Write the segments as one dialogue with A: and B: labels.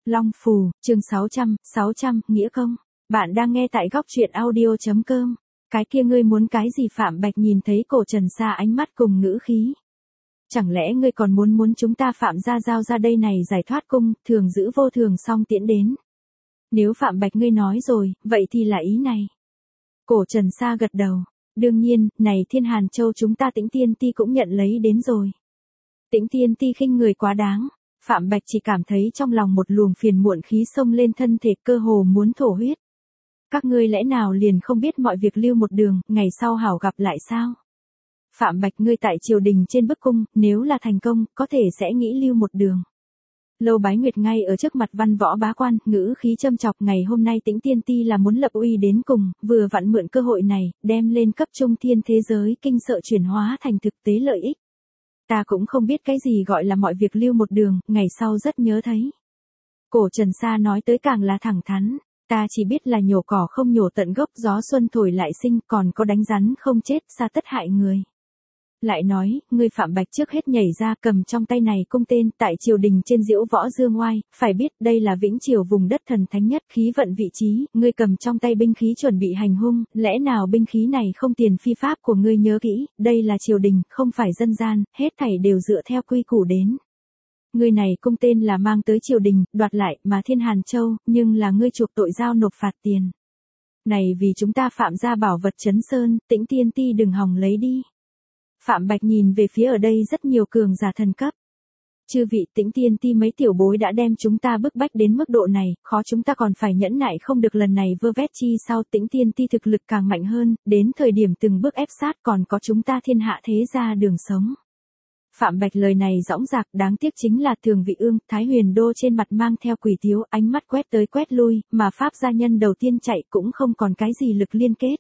A: Long Phù, chương 600, nghĩa công. Bạn đang nghe tại góc truyện audio.com. Cái kia ngươi muốn cái gì? Phạm Bạch nhìn thấy Cổ Trần Sa ánh mắt cùng ngữ khí. Chẳng lẽ ngươi còn muốn chúng ta Phạm gia giao ra đây này giải thoát cung, thường giữ vô thường xong tiễn đến. Nếu Phạm Bạch ngươi nói rồi, vậy thì là ý này. Cổ Trần Sa gật đầu. Đương nhiên, này Thiên Hàn Châu chúng ta Tĩnh Tiên Ti cũng nhận lấy đến rồi. Tĩnh Tiên Ti khinh người quá đáng. Phạm Bạch chỉ cảm thấy trong lòng một luồng phiền muộn khí xông lên thân thể, cơ hồ muốn thổ huyết. Các ngươi lẽ nào liền không biết mọi việc lưu một đường, ngày sau hảo gặp lại sao? Phạm Bạch ngươi tại triều đình trên bức cung, nếu là thành công, có thể sẽ nghĩ lưu một đường. Lâu Bái Nguyệt ngay ở trước mặt văn võ bá quan, ngữ khí châm chọc, ngày hôm nay Tĩnh Tiên Ti là muốn lập uy đến cùng, vừa vặn mượn cơ hội này, đem lên cấp trung thiên thế giới kinh sợ chuyển hóa thành thực tế lợi ích. Ta cũng không biết cái gì gọi là mọi việc lưu một đường, ngày sau rất nhớ thấy. Cổ Trần Sa nói tới càng là thẳng thắn, ta chỉ biết là nhổ cỏ không nhổ tận gốc, gió xuân thổi lại sinh, còn có đánh rắn không chết, sa tất hại người. Lại nói, ngươi Phạm Bạch trước hết nhảy ra cầm trong tay này cung tên, tại triều đình trên diễu võ dương oai, phải biết đây là Vĩnh Triều vùng đất thần thánh nhất, khí vận vị trí, ngươi cầm trong tay binh khí chuẩn bị hành hung, lẽ nào binh khí này không tiền phi pháp của ngươi? Nhớ kỹ, đây là triều đình, không phải dân gian, hết thảy đều dựa theo quy củ đến. Ngươi này cung tên là mang tới triều đình, đoạt lại, mà Thiên Hàn Châu, nhưng là ngươi chuộc tội giao nộp phạt tiền. Này vì chúng ta Phạm gia bảo vật Trấn Sơn, Tĩnh Tiên Ti đừng hòng lấy đi. Phạm Bạch nhìn về phía ở đây rất nhiều cường giả thần cấp. Chư vị, Tĩnh Tiên Ti mấy tiểu bối đã đem chúng ta bức bách đến mức độ này, khó chúng ta còn phải nhẫn nại không được, lần này vơ vét chi sau Tĩnh Tiên Ti thực lực càng mạnh hơn, đến thời điểm từng bước ép sát còn có chúng ta thiên hạ thế gia đường sống. Phạm Bạch lời này dõng dạc, đáng tiếc chính là Thường Vị Ương, Thái Huyền Đô trên mặt mang theo quỷ tiếu, ánh mắt quét tới quét lui, mà Pháp gia nhân đầu tiên chạy cũng không còn cái gì lực liên kết.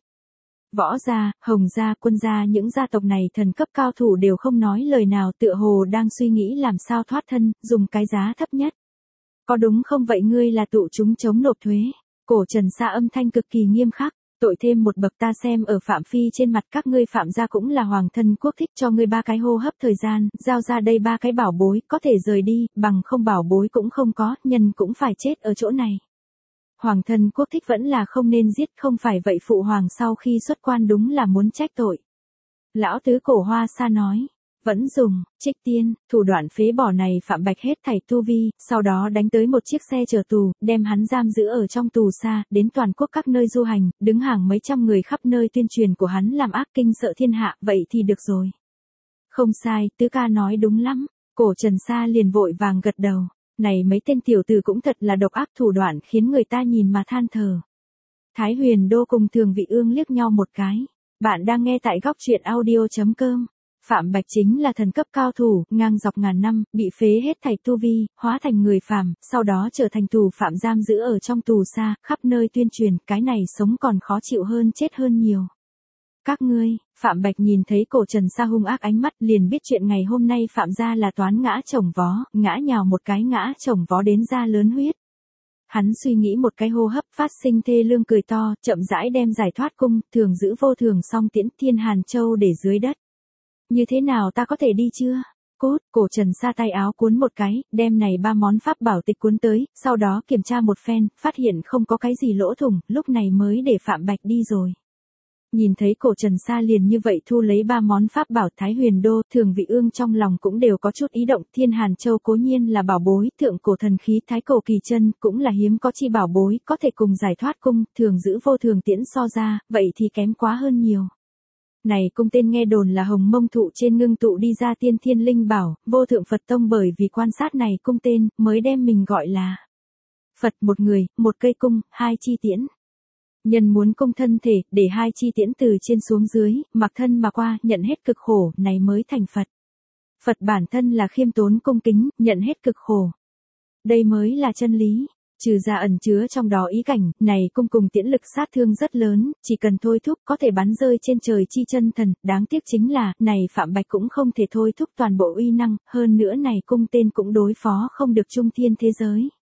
A: Võ gia, Hồng gia, Quân gia, những gia tộc này thần cấp cao thủ đều không nói lời nào, tựa hồ đang suy nghĩ làm sao thoát thân, dùng cái giá thấp nhất. Có đúng không vậy? Ngươi là tụ chúng chống nộp thuế. Cổ Trần Sa âm thanh cực kỳ nghiêm khắc, tội thêm một bậc, ta xem ở Phạm phi trên mặt các ngươi Phạm gia cũng là hoàng thân quốc thích, cho ngươi 3 cái hô hấp thời gian, giao ra đây 3 cái bảo bối, có thể rời đi, bằng không bảo bối cũng không có, nhân cũng phải chết ở chỗ này. Hoàng thân quốc thích vẫn là không nên giết, không phải vậy phụ hoàng sau khi xuất quan đúng là muốn trách tội. Lão tứ Cổ Hoa Sa nói, vẫn dùng, trích tiên, thủ đoạn phế bỏ này Phạm Bạch hết thảy tu vi, sau đó đánh tới một chiếc xe chở tù, đem hắn giam giữ ở trong tù xa, đến toàn quốc các nơi du hành, đứng hàng mấy trăm người khắp nơi tuyên truyền của hắn làm ác kinh sợ thiên hạ, vậy thì được rồi. Không sai, tứ ca nói đúng lắm. Cổ Trần Sa liền vội vàng gật đầu. Này mấy tên tiểu tử cũng thật là độc ác, thủ đoạn khiến người ta nhìn mà than thở. Thái Huyền Đô cùng Thường Vị Ương liếc nhau một cái. Bạn đang nghe tại góc truyện audio.com. Phạm Bạch chính là thần cấp cao thủ, ngang dọc ngàn năm, bị phế hết thảy tu vi, hóa thành người phàm, sau đó trở thành tù phạm giam giữ ở trong tù xa, khắp nơi tuyên truyền, cái này sống còn khó chịu hơn chết hơn nhiều. Các ngươi, Phạm Bạch nhìn thấy Cổ Trần Sa hung ác ánh mắt, liền biết chuyện ngày hôm nay Phạm gia là toán ngã chồng vó, ngã nhào một cái ngã chồng vó đến da lớn huyết. Hắn suy nghĩ một cái hô hấp, phát sinh thê lương cười to, chậm rãi đem giải thoát cung, thường giữ vô thường xong tiễn Thiên Hàn Châu để dưới đất. Như thế nào ta có thể đi chưa? Cốt, Cổ Trần Sa tay áo cuốn một cái, đem này 3 món pháp bảo tịch cuốn tới, sau đó kiểm tra một phen, phát hiện không có cái gì lỗ thủng, lúc này mới để Phạm Bạch đi rồi. Nhìn thấy Cổ Trần Sa liền như vậy thu lấy 3 món pháp bảo, Thái Huyền Đô, Thường Vị Ương trong lòng cũng đều có chút ý động. Thiên Hàn Châu cố nhiên là bảo bối, thượng cổ thần khí Thái Cổ Kỳ Chân cũng là hiếm có chi bảo bối, có thể cùng giải thoát cung, thường giữ vô thường tiễn so ra, vậy thì kém quá hơn nhiều. Này cung tên nghe đồn là Hồng Mông thụ trên ngưng tụ đi ra tiên thiên linh bảo, Vô Thượng Phật Tông bởi vì quan sát này cung tên, mới đem mình gọi là Phật, một người, một cây cung, 2 chi tiễn. Nhân muốn cung thân thể, để 2 chi tiễn từ trên xuống dưới, mặc thân mà qua, nhận hết cực khổ, này mới thành Phật. Phật bản thân là khiêm tốn cung kính, nhận hết cực khổ. Đây mới là chân lý. Trừ ra ẩn chứa trong đó ý cảnh, này cung cùng tiễn lực sát thương rất lớn, chỉ cần thôi thúc có thể bắn rơi trên trời chi chân thần, đáng tiếc chính là, này Phạm Bạch cũng không thể thôi thúc toàn bộ uy năng, hơn nữa này cung tên cũng đối phó không được trung thiên thế giới.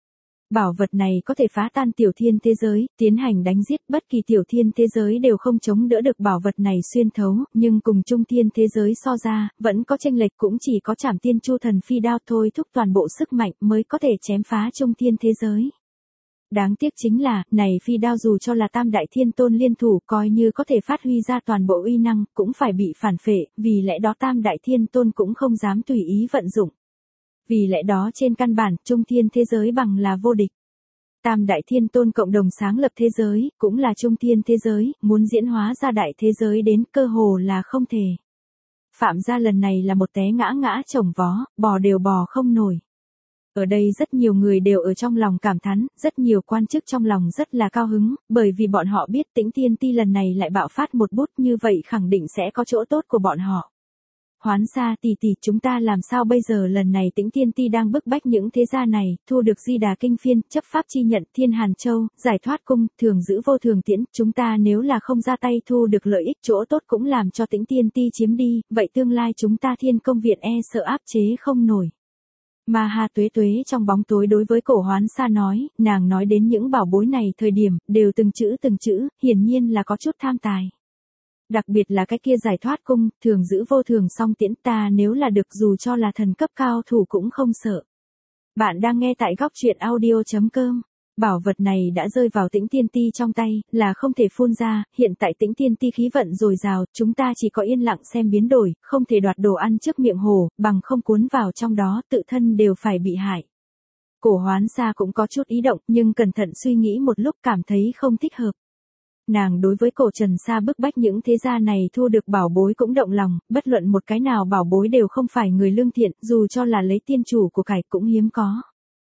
A: Bảo vật này có thể phá tan tiểu thiên thế giới, tiến hành đánh giết, bất kỳ tiểu thiên thế giới đều không chống đỡ được bảo vật này xuyên thấu, nhưng cùng trung thiên thế giới so ra, vẫn có chênh lệch, cũng chỉ có Trảm Tiên Chu Thần Phi đao thôi thúc toàn bộ sức mạnh mới có thể chém phá trung thiên thế giới. Đáng tiếc chính là, này phi đao dù cho là tam đại thiên tôn liên thủ coi như có thể phát huy ra toàn bộ uy năng, cũng phải bị phản phệ, vì lẽ đó tam đại thiên tôn cũng không dám tùy ý vận dụng. Vì lẽ đó trên căn bản, trung thiên thế giới bằng là vô địch. Tam đại thiên tôn cộng đồng sáng lập thế giới, cũng là trung thiên thế giới, muốn diễn hóa ra đại thế giới đến cơ hồ là không thể. Phạm gia lần này là một té ngã ngã chồng vó, bò đều bò không nổi. Ở đây rất nhiều người đều ở trong lòng cảm thán, rất nhiều quan chức trong lòng rất là cao hứng, bởi vì bọn họ biết Tĩnh Tiên Ti lần này lại bạo phát một bút như vậy khẳng định sẽ có chỗ tốt của bọn họ. Hoán Sa tỷ tỷ, chúng ta làm sao bây giờ, lần này Tĩnh Tiên Ti đang bức bách những thế gia này, thu được Di Đà Kinh Phiên, chấp pháp chi nhận, Thiên Hàn Châu, giải thoát cung, thường giữ vô thường tiễn, chúng ta nếu là không ra tay thu được lợi ích chỗ tốt cũng làm cho Tĩnh Tiên Ti chiếm đi, vậy tương lai chúng ta Thiên Công Viện e sợ áp chế không nổi. Ma Ha Tuế Tuế trong bóng tối đối với Cổ Hoán Sa nói, nàng nói đến những bảo bối này thời điểm, đều từng chữ, hiển nhiên là có chút tham tài. Đặc biệt là cái kia giải thoát cung, thường giữ vô thường song tiễn, ta nếu là được dù cho là thần cấp cao thủ cũng không sợ. Bạn đang nghe tại góc truyện audio.com. Bảo vật này đã rơi vào Tĩnh Tiên Ti trong tay, là không thể phun ra, hiện tại Tĩnh Tiên Ti khí vận dồi dào, chúng ta chỉ có yên lặng xem biến đổi, không thể đoạt đồ ăn trước miệng hồ, bằng không cuốn vào trong đó, tự thân đều phải bị hại. Cổ Hoán Sa cũng có chút ý động, nhưng cẩn thận suy nghĩ một lúc cảm thấy không thích hợp. Nàng đối với Cổ Trần Sa bức bách những thế gia này thu được bảo bối cũng động lòng, bất luận một cái nào bảo bối đều không phải người lương thiện, dù cho là lấy tiên chủ của cải cũng hiếm có.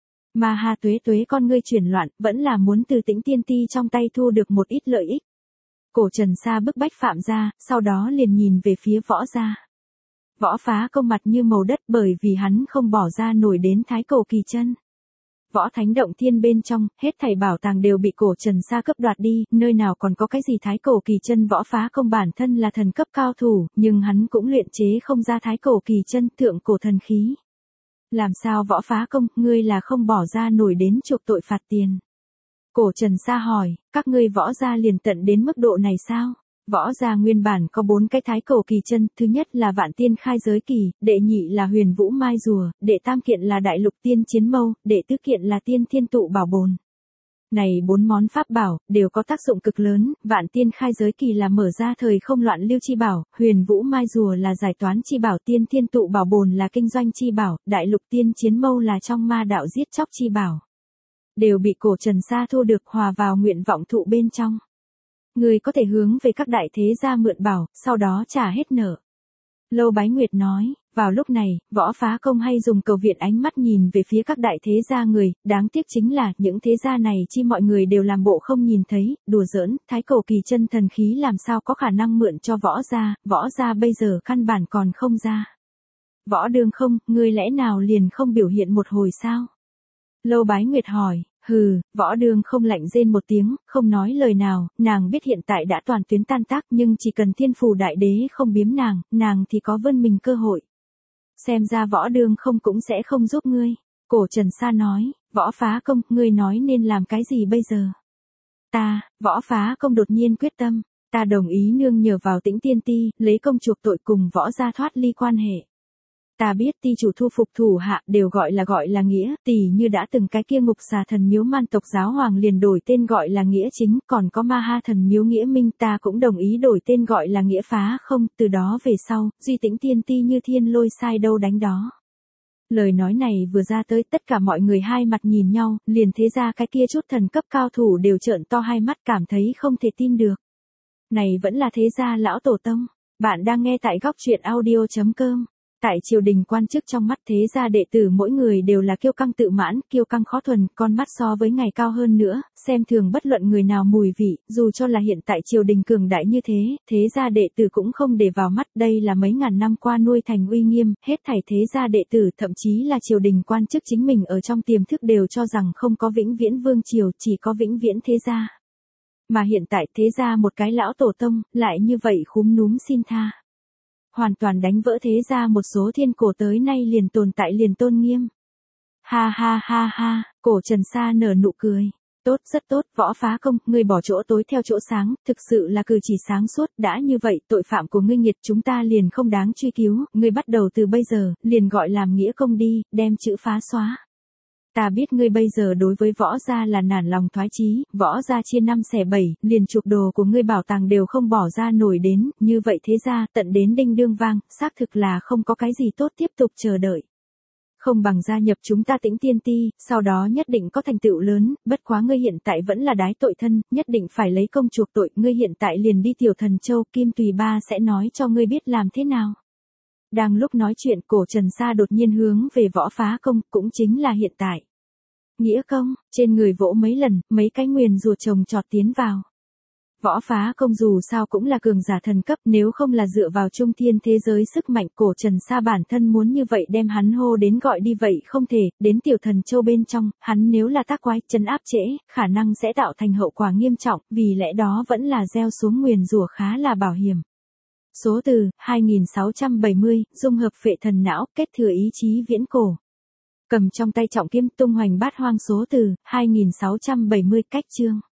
A: Ma Ha Tuế Tuế con ngươi chuyển loạn, vẫn là muốn từ Tĩnh Tiên Ti trong tay thu được một ít lợi ích. Cổ Trần Sa bức bách Phạm gia, sau đó liền nhìn về phía Võ gia. Võ Phá Công mặt như màu đất bởi vì hắn không bỏ ra nổi đến Thái Cổ Kỳ Chân. Võ Thánh Động Thiên bên trong, hết thảy bảo tàng đều bị Cổ Trần Sa cấp đoạt đi, nơi nào còn có cái gì Thái Cổ Kỳ Chân. Võ Phá Công bản thân là thần cấp cao thủ, nhưng hắn cũng luyện chế không ra Thái Cổ Kỳ Chân, thượng cổ thần khí. Làm sao Võ Phá Công, ngươi là không bỏ ra nổi đến chuộc tội phạt tiền? Cổ Trần Sa hỏi, các ngươi Võ gia liền tận đến mức độ này sao? Võ gia nguyên bản có 4 cái Thái Cổ Kỳ Chân, thứ nhất là Vạn Tiên Khai Giới Kỳ, đệ nhị là Huyền Vũ Mai Rùa, đệ tam kiện là Đại Lục Tiên Chiến Mâu, đệ tứ kiện là Tiên Thiên Tụ Bảo Bồn. Này 4 món pháp bảo, đều có tác dụng cực lớn, Vạn Tiên Khai Giới Kỳ là mở ra thời không loạn lưu chi bảo, Huyền Vũ Mai Rùa là giải toán chi bảo, Tiên Thiên Tụ Bảo Bồn là kinh doanh chi bảo, Đại Lục Tiên Chiến Mâu là trong ma đạo giết chóc chi bảo. Đều bị Cổ Trần Sa thu được hòa vào nguyện vọng thụ bên trong. Người có thể hướng về các đại thế gia mượn bảo, sau đó trả hết nợ. Lâu Bái Nguyệt nói, vào lúc này, Võ Phá Công hay dùng cầu viện ánh mắt nhìn về phía các đại thế gia người, đáng tiếc chính là, những thế gia này chi mọi người đều làm bộ không nhìn thấy, đùa giỡn, Thái Cổ Kỳ Chân thần khí làm sao có khả năng mượn cho Võ gia bây giờ căn bản còn không ra. Võ Đường không, ngươi lẽ nào liền không biểu hiện một hồi sao? Lâu Bái Nguyệt hỏi. Hừ, Võ Đường không lạnh rên một tiếng, không nói lời nào, nàng biết hiện tại đã toàn tuyến tan tác nhưng chỉ cần Thiên Phù Đại Đế không biếm nàng thì có vươn mình cơ hội. Xem ra Võ Đường không cũng sẽ không giúp ngươi. Cổ Trần Sa nói, Võ Phá Công, ngươi nói nên làm cái gì bây giờ? Võ Phá Công đột nhiên quyết tâm, ta đồng ý nương nhờ vào Tĩnh Tiên Ti, lấy công chuộc tội cùng Võ gia thoát ly quan hệ. Ta biết ti chủ thu phục thủ hạ đều gọi là nghĩa, tỉ như đã từng cái kia Ngục Xà Thần Miếu Man tộc giáo hoàng liền đổi tên gọi là nghĩa chính, còn có Ma Ha Thần Miếu nghĩa minh ta cũng đồng ý đổi tên gọi là nghĩa phá không, từ đó về sau, duy Tĩnh Tiên Ti như thiên lôi sai đâu đánh đó. Lời nói này vừa ra tới tất cả mọi người hai mặt nhìn nhau, liền thế ra cái kia chút thần cấp cao thủ đều trợn to hai mắt cảm thấy không thể tin được. Này vẫn là thế gia lão tổ tông, bạn đang nghe tại góc truyện audio.com. Tại triều đình quan chức trong mắt thế gia đệ tử mỗi người đều là kiêu căng tự mãn, kiêu căng khó thuần, con mắt so với ngày cao hơn nữa, xem thường bất luận người nào mùi vị, dù cho là hiện tại triều đình cường đại như thế gia đệ tử cũng không để vào mắt, đây là mấy ngàn năm qua nuôi thành uy nghiêm, hết thảy thế gia đệ tử thậm chí là triều đình quan chức chính mình ở trong tiềm thức đều cho rằng không có vĩnh viễn vương triều, chỉ có vĩnh viễn thế gia. Mà hiện tại thế gia một cái lão tổ tông, lại như vậy khúm núm xin tha. Hoàn toàn đánh vỡ thế gia một số thiên cổ tới nay liền tồn tại liền tôn nghiêm. Ha ha ha ha, cổ Trần Sa nở nụ cười. Tốt, rất tốt, Võ Phá Công, ngươi bỏ chỗ tối theo chỗ sáng, thực sự là cử chỉ sáng suốt, đã như vậy, tội phạm của ngươi nghiệt chúng ta liền không đáng truy cứu, ngươi bắt đầu từ bây giờ, liền gọi làm nghĩa công đi, đem chữ phá xóa. Ta biết ngươi bây giờ đối với Võ gia là nản lòng thoái chí, Võ gia chia 5 xẻ 7, liền chuộc đồ của ngươi bảo tàng đều không bỏ ra nổi đến, như vậy thế ra, tận đến đinh đương vang, xác thực là không có cái gì tốt tiếp tục chờ đợi. Không bằng gia nhập chúng ta Tĩnh Tiên Ti, sau đó nhất định có thành tựu lớn, bất quá ngươi hiện tại vẫn là đái tội thân, nhất định phải lấy công chuộc tội, ngươi hiện tại liền đi Tiểu Thần Châu, Kim Tùy Ba sẽ nói cho ngươi biết làm thế nào. Đang lúc nói chuyện, cổ Trần Sa đột nhiên hướng về Võ Phá Công, cũng chính là hiện tại. Nghĩa công, trên người vỗ mấy lần, mấy cái nguyền rùa chồng trọt tiến vào. Võ Phá Công dù sao cũng là cường giả thần cấp, nếu không là dựa vào trung thiên thế giới sức mạnh, cổ Trần Sa bản thân muốn như vậy đem hắn hô đến gọi đi vậy không thể, đến Tiểu Thần Châu bên trong, hắn nếu là tác quái, trấn áp trễ, khả năng sẽ tạo thành hậu quả nghiêm trọng, vì lẽ đó vẫn là gieo xuống nguyền rủa khá là bảo hiểm. Số từ, 2670, dung hợp phệ thần não, kết thừa ý chí viễn cổ. Cầm trong tay trọng kiếm tung hoành bát hoang số từ, 2670, cách chương.